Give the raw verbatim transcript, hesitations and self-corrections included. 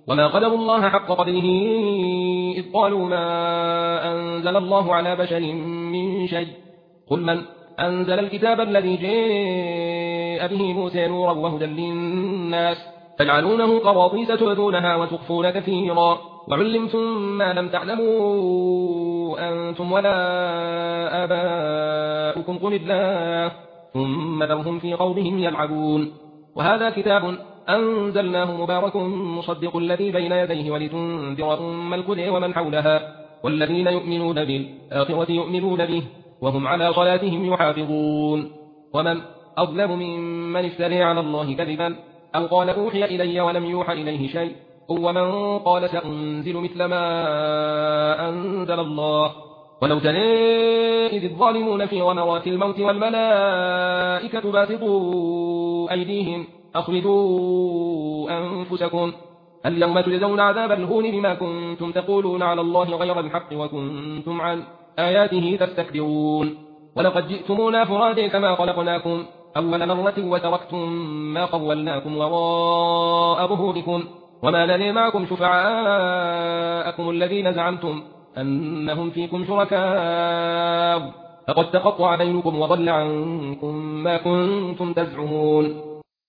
وما قدروا الله حق قدره إذ قالوا ما أنزل الله على بشر من شيء قل من أنزل الكتاب الذي جاء به موسى نورا وهدى للناس تجعلونه قراطيس تبدونها وتخفون كثيرا وعلمتم ما لم تعلموا أنتم ولا آباؤكم قل الله ثم ذرهم في قولهم يلعبون وهذا كتاب أنزلناه مبارك مصدق الذي بين يديه ولتنذر أم القرى ومن حولها والذين يؤمنون بالآخرة يؤمنون به وهم على صلاتهم يحافظون ومن أظلم ممن افترى على الله كذبا أو قال أوحي إلي ولم يوحى إليه شيء ومن قال سأنزل مثل ما أنزل الله ولو ترى إذ الظالمون في غمرات الموت والملائكة باسطوا أيديهم أخرجوا أنفسكم اليوم تجزون عذاب الهون بما كنتم تقولون على الله غير الحق وكنتم عن آياته تستكبرون ولقد جئتمونا فرادى كما خلقناكم أول مرة وتركتم ما خولناكم وراء ظهوركم وما لنا معكم شفعاءكم الذين زعمتم أنهم فيكم شركاء فقد تقطع بينكم وضل عنكم ما كنتم تزعمون